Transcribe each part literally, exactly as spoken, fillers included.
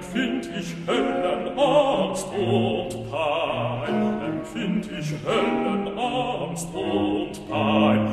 empfind ich Höllenangst und Pein, empfind ich Höllenangst und Pein,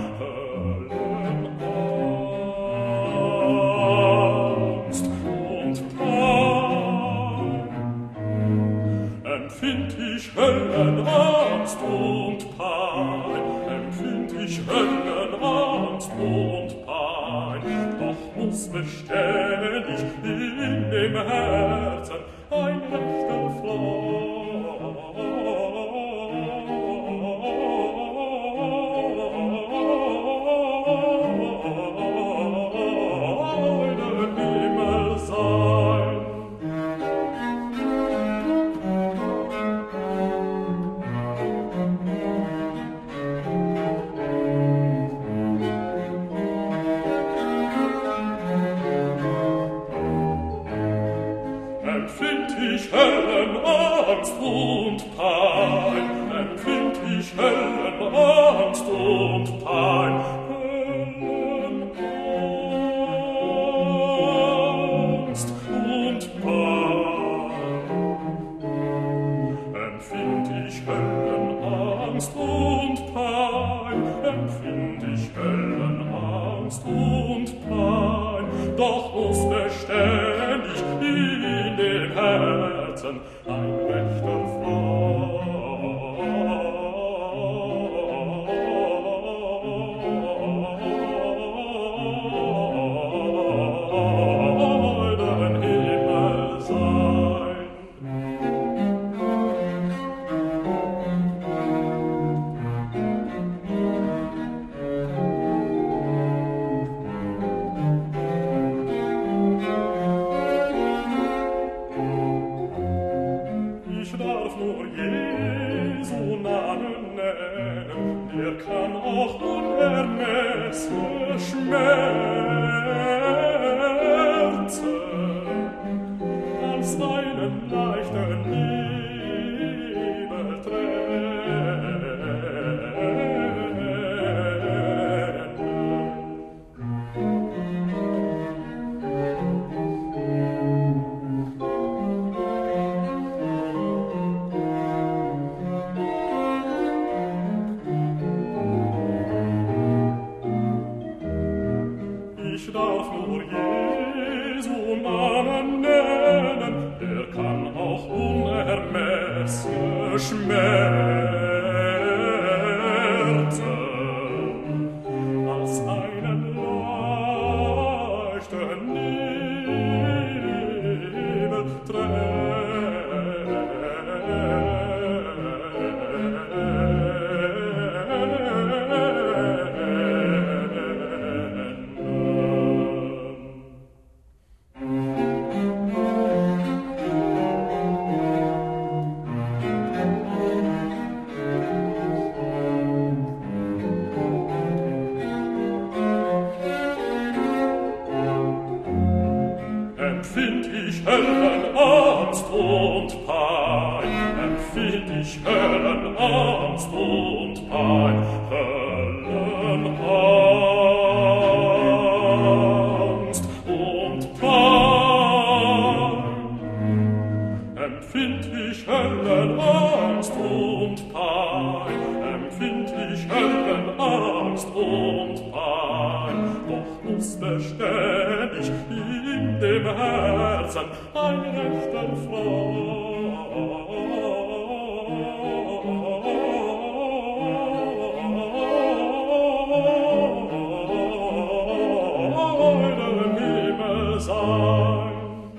Höllenangst und Pein, empfind ich Höllenangst und Pein, empfind ich Höllenangst und Pein, doch muss beständig in dem Herzen ein rechter Freudenhimmel sein. Empfind ich Höllenangst und Pein, empfind ich Höllenangst und Pein, Höllenangst und Pein, empfind ich Höllenangst und Pein, empfind ich Höllenangst und Pein, doch muss beständig in dem Herzen ein rechter Freudenhimmel sein. Ich darf nur Jesu Namen nennen, der kann auch unermesslich schmerzen, als einen leichten Nebel Ich darf nur Jesu Namen nennen, der kann auch unermesslich schmerzen, als einen leichten Nebel empfind ich Höllenangst und Pein, empfind ich Höllenangst und Pein, Höllenangst und Pein, empfind ich Höllenangst und Pein, empfind ich Höllenangst und Pein, doch muss beständig in dem Herzen ein rechter Freudenhimmel sein.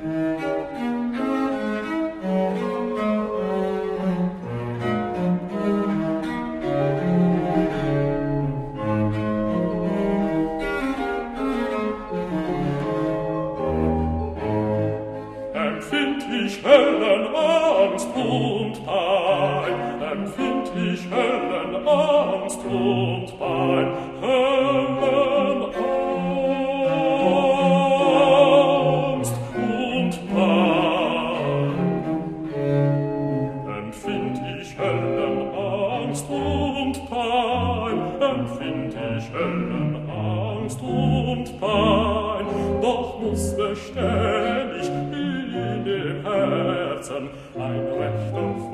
Empfind ich Höllenangst und Pein, empfind ich Höllenangst und Pein, Höllenangst und Pein, empfind ich Höllenangst und Pein, empfind ich Höllenangst und Pein, doch muss beständig in dem Herzen ein rechter